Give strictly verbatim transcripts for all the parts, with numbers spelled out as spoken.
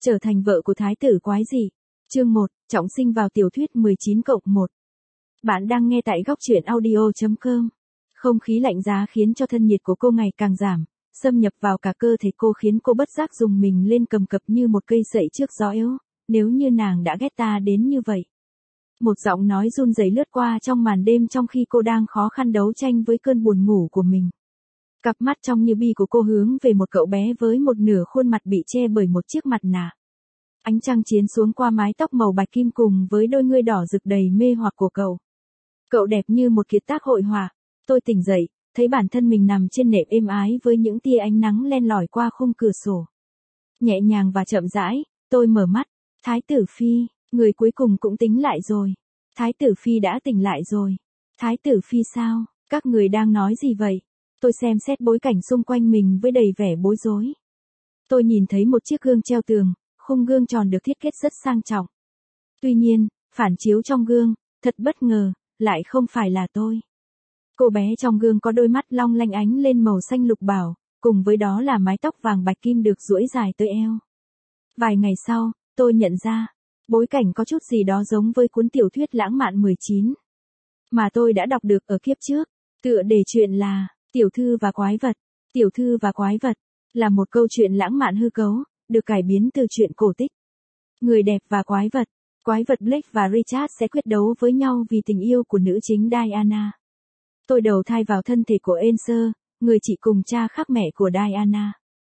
Trở thành vợ của thái tử quái dị. Chương một, trọng sinh vào tiểu thuyết mười chín cộng một. Bạn đang nghe tại góc truyện audio chấm com. Không khí lạnh giá khiến cho thân nhiệt của cô ngày càng giảm, xâm nhập vào cả cơ thể cô khiến cô bất giác dùng mình lên cầm cập như một cây sậy trước gió yếu. Nếu như nàng đã ghét ta đến như vậy. Một giọng nói run rẩy lướt qua trong màn đêm trong khi cô đang khó khăn đấu tranh với cơn buồn ngủ của mình. Cặp mắt trong như bi của cô hướng về một cậu bé với một nửa khuôn mặt bị che bởi một chiếc mặt nạ. Ánh trăng chiếu xuống qua mái tóc màu bạch kim cùng với đôi ngươi đỏ rực đầy mê hoặc của cậu. Cậu đẹp như một kiệt tác hội họa. Tôi tỉnh dậy, thấy bản thân mình nằm trên nệm êm ái với những tia ánh nắng len lỏi qua khung cửa sổ. Nhẹ nhàng và chậm rãi, tôi mở mắt. Thái tử Phi, người cuối cùng cũng tính lại rồi. Thái tử Phi đã tỉnh lại rồi. Thái tử Phi sao, các người đang nói gì vậy? Tôi xem xét bối cảnh xung quanh mình với đầy vẻ bối rối. Tôi nhìn thấy một chiếc gương treo tường, khung gương tròn được thiết kế rất sang trọng. Tuy nhiên, phản chiếu trong gương, thật bất ngờ, lại không phải là tôi. Cô bé trong gương có đôi mắt long lanh ánh lên màu xanh lục bảo, cùng với đó là mái tóc vàng bạch kim được duỗi dài tới eo. Vài ngày sau, tôi nhận ra, bối cảnh có chút gì đó giống với cuốn tiểu thuyết lãng mạn mười chín mà tôi đã đọc được ở kiếp trước. Tựa đề chuyện là Tiểu thư và quái vật. Tiểu thư và quái vật là một câu chuyện lãng mạn hư cấu, được cải biến từ truyện cổ tích. Người đẹp và quái vật. Quái vật Blake và Richard sẽ quyết đấu với nhau vì tình yêu của nữ chính Diana. Tôi đầu thai vào thân thể của Enser, người chị cùng cha khác mẹ của Diana.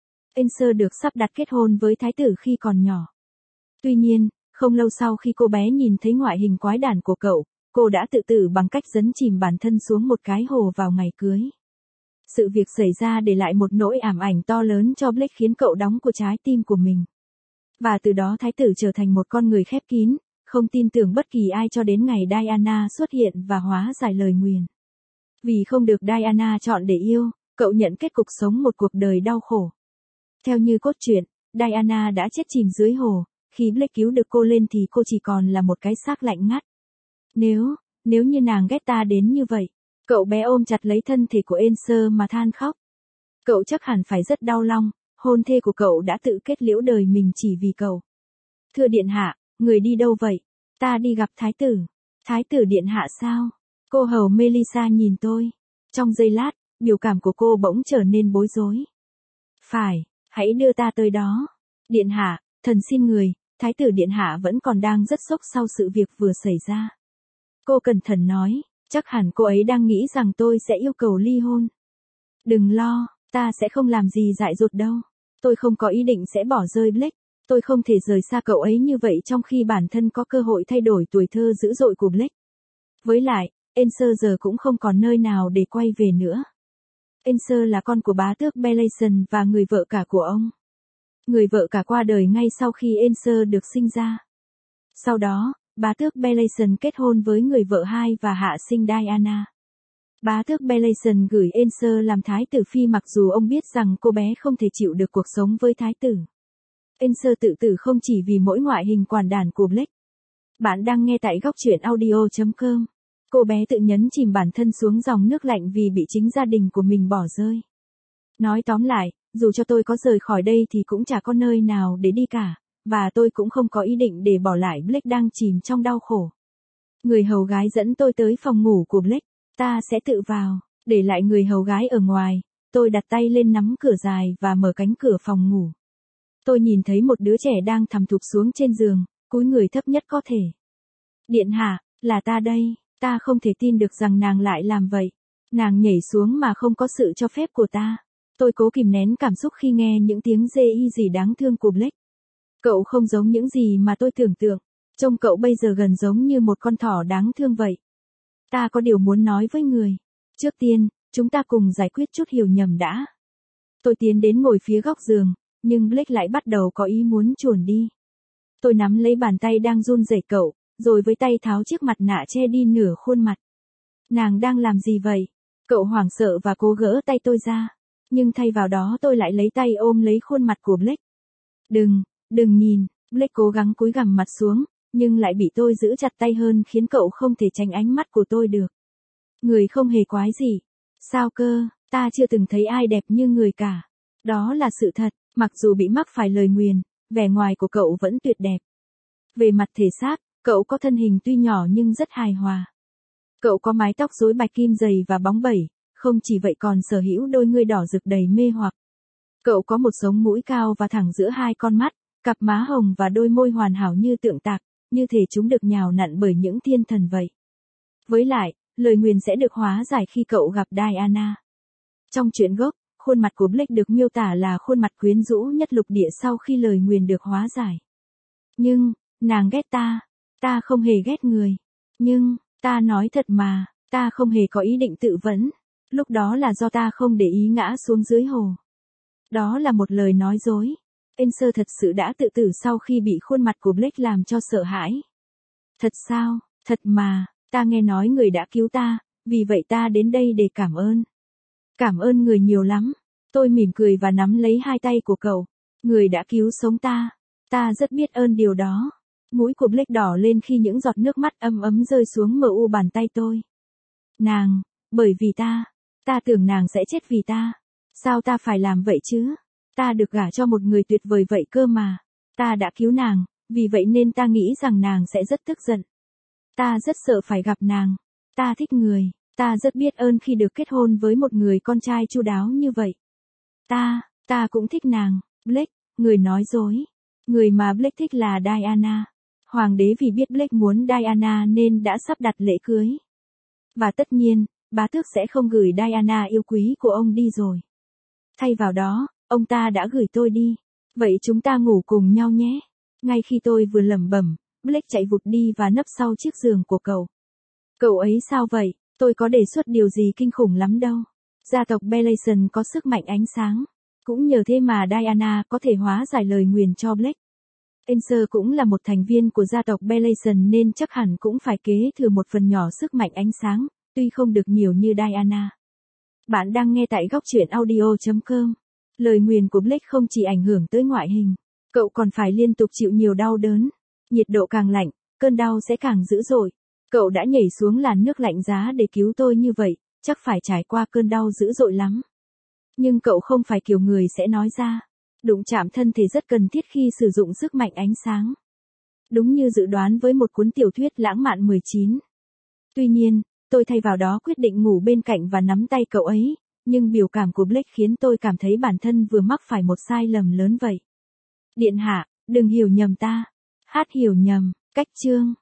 Enser được sắp đặt kết hôn với thái tử khi còn nhỏ. Tuy nhiên, không lâu sau khi cô bé nhìn thấy ngoại hình quái đản của cậu, cô đã tự tử bằng cách dấn chìm bản thân xuống một cái hồ vào ngày cưới. Sự việc xảy ra để lại một nỗi ảm ảnh to lớn cho Blake khiến cậu đóng của trái tim của mình. Và từ đó thái tử trở thành một con người khép kín, không tin tưởng bất kỳ ai cho đến ngày Diana xuất hiện và hóa giải lời nguyền. Vì không được Diana chọn để yêu, cậu nhận kết cục sống một cuộc đời đau khổ. Theo như cốt truyện, Diana đã chết chìm dưới hồ, khi Blake cứu được cô lên thì cô chỉ còn là một cái xác lạnh ngắt. Nếu, nếu như nàng ghét ta đến như vậy. Cậu bé ôm chặt lấy thân thể của Enser mà than khóc. Cậu chắc hẳn phải rất đau lòng, hôn thê của cậu đã tự kết liễu đời mình chỉ vì cậu. Thưa điện hạ, người đi đâu vậy? Ta đi gặp thái tử. Thái tử điện hạ sao? Cô hầu Melissa nhìn tôi. Trong giây lát, biểu cảm của cô bỗng trở nên bối rối. Phải, hãy đưa ta tới đó. Điện hạ, thần xin người, thái tử điện hạ vẫn còn đang rất sốc sau sự việc vừa xảy ra. Cô cẩn thận nói. Chắc hẳn cô ấy đang nghĩ rằng tôi sẽ yêu cầu ly hôn. Đừng lo, ta sẽ không làm gì dại dột đâu. Tôi không có ý định sẽ bỏ rơi Blake. Tôi không thể rời xa cậu ấy như vậy trong khi bản thân có cơ hội thay đổi tuổi thơ dữ dội của Blake. Với lại, Enser giờ cũng không còn nơi nào để quay về nữa. Enser là con của bá tước Belason và người vợ cả của ông. Người vợ cả qua đời ngay sau khi Enser được sinh ra. Sau đó, bá tước Belason kết hôn với người vợ hai và hạ sinh Diana. Bá tước Belason gửi Enser làm thái tử phi mặc dù ông biết rằng cô bé không thể chịu được cuộc sống với thái tử. Enser tự tử không chỉ vì mỗi ngoại hình quản đản của Blake. Bạn đang nghe tại góc truyện audio chấm com. Cô bé tự nhấn chìm bản thân xuống dòng nước lạnh vì bị chính gia đình của mình bỏ rơi. Nói tóm lại, dù cho tôi có rời khỏi đây thì cũng chả có nơi nào để đi cả. Và tôi cũng không có ý định để bỏ lại Blake đang chìm trong đau khổ. Người hầu gái dẫn tôi tới phòng ngủ của Blake. Ta sẽ tự vào, để lại người hầu gái ở ngoài. Tôi đặt tay lên nắm cửa dài và mở cánh cửa phòng ngủ. Tôi nhìn thấy một đứa trẻ đang thằm thụp xuống trên giường, cúi người thấp nhất có thể. Điện hạ, là ta đây. Ta không thể tin được rằng nàng lại làm vậy. Nàng nhảy xuống mà không có sự cho phép của ta. Tôi cố kìm nén cảm xúc khi nghe những tiếng rê y gì đáng thương của Blake. Cậu không giống những gì mà tôi tưởng tượng. Trông cậu bây giờ gần giống như một con thỏ đáng thương vậy. Ta có điều muốn nói với người. Trước tiên, chúng ta cùng giải quyết chút hiểu nhầm đã. Tôi tiến đến ngồi phía góc giường, nhưng Blake lại bắt đầu có ý muốn chuồn đi. Tôi nắm lấy bàn tay đang run rẩy cậu, rồi với tay tháo chiếc mặt nạ che đi nửa khuôn mặt. Nàng đang làm gì vậy? Cậu hoảng sợ và cố gỡ tay tôi ra. Nhưng thay vào đó tôi lại lấy tay ôm lấy khuôn mặt của Blake. Đừng, đừng nhìn, Blake cố gắng cúi gằm mặt xuống, nhưng lại bị tôi giữ chặt tay hơn khiến cậu không thể tránh ánh mắt của tôi được. Người không hề quái gì. Sao cơ, ta chưa từng thấy ai đẹp như người cả. Đó là sự thật, mặc dù bị mắc phải lời nguyền, Vẻ ngoài của cậu vẫn tuyệt đẹp. Về mặt thể xác, cậu có thân hình tuy nhỏ nhưng rất hài hòa. Cậu có mái tóc rối bạch kim dày và bóng bẩy, không chỉ vậy còn sở hữu đôi ngươi đỏ rực đầy mê hoặc. Cậu có một sống mũi cao và thẳng giữa hai con mắt, cặp má hồng và đôi môi hoàn hảo như tượng tạc, như thể chúng được nhào nặn bởi những thiên thần vậy. Với lại, lời nguyền sẽ được hóa giải khi cậu gặp Diana. Trong truyện gốc, khuôn mặt của Blake được miêu tả là khuôn mặt quyến rũ nhất lục địa sau khi lời nguyền được hóa giải. Nhưng, nàng ghét ta. Ta không hề ghét người. Nhưng, ta nói thật mà, ta không hề có ý định tự vẫn. Lúc đó là do ta không để ý ngã xuống dưới hồ. Đó là một lời nói dối. Enser thật sự đã tự tử sau khi bị khuôn mặt của Blake làm cho sợ hãi. Thật sao, thật mà, ta nghe nói người đã cứu ta, vì vậy ta đến đây để cảm ơn. Cảm ơn người nhiều lắm. Tôi mỉm cười và nắm lấy hai tay của cậu. Người đã cứu sống ta. Ta rất biết ơn điều đó. Mũi của Blake đỏ lên khi những giọt nước mắt ấm ấm rơi xuống mờ u bàn tay tôi. Nàng, bởi vì ta, ta tưởng nàng sẽ chết vì ta. Sao ta phải làm vậy chứ? Ta được gả cho một người tuyệt vời vậy cơ mà. Ta đã cứu nàng, vì vậy nên ta nghĩ rằng nàng sẽ rất tức giận. Ta rất sợ phải gặp nàng. Ta thích người, ta rất biết ơn khi được kết hôn với một người con trai chu đáo như vậy. Ta, ta cũng thích nàng. Blake, người nói dối. Người mà Blake thích là Diana. Hoàng đế vì biết Blake muốn Diana nên đã sắp đặt lễ cưới. Và tất nhiên, bá tước sẽ không gửi Diana yêu quý của ông đi rồi. Thay vào đó, ông ta đã gửi tôi đi. Vậy chúng ta ngủ cùng nhau nhé. Ngay khi tôi vừa lẩm bẩm, Blake chạy vụt đi và nấp sau chiếc giường của cậu. Cậu ấy sao vậy? Tôi có đề xuất điều gì kinh khủng lắm đâu. Gia tộc Bellation có sức mạnh ánh sáng. Cũng nhờ thế mà Diana có thể hóa giải lời nguyền cho Blake. Enser cũng là một thành viên của gia tộc Bellation nên chắc hẳn cũng phải kế thừa một phần nhỏ sức mạnh ánh sáng, tuy không được nhiều như Diana. Bạn đang nghe tại góc truyện audio chấm com. Lời nguyền của Blake không chỉ ảnh hưởng tới ngoại hình, cậu còn phải liên tục chịu nhiều đau đớn. Nhiệt độ càng lạnh, cơn đau sẽ càng dữ dội. Cậu đã nhảy xuống làn nước lạnh giá để cứu tôi như vậy, chắc phải trải qua cơn đau dữ dội lắm. Nhưng cậu không phải kiểu người sẽ nói ra. Đụng chạm thân thể rất cần thiết khi sử dụng sức mạnh ánh sáng. Đúng như dự đoán với một cuốn tiểu thuyết lãng mạn mười chín. Tuy nhiên, tôi thay vào đó quyết định ngủ bên cạnh và nắm tay cậu ấy, nhưng biểu cảm của Blake khiến tôi cảm thấy bản thân vừa mắc phải một sai lầm lớn vậy. Điện hạ, đừng hiểu nhầm ta. Hát hiểu nhầm, cách chương.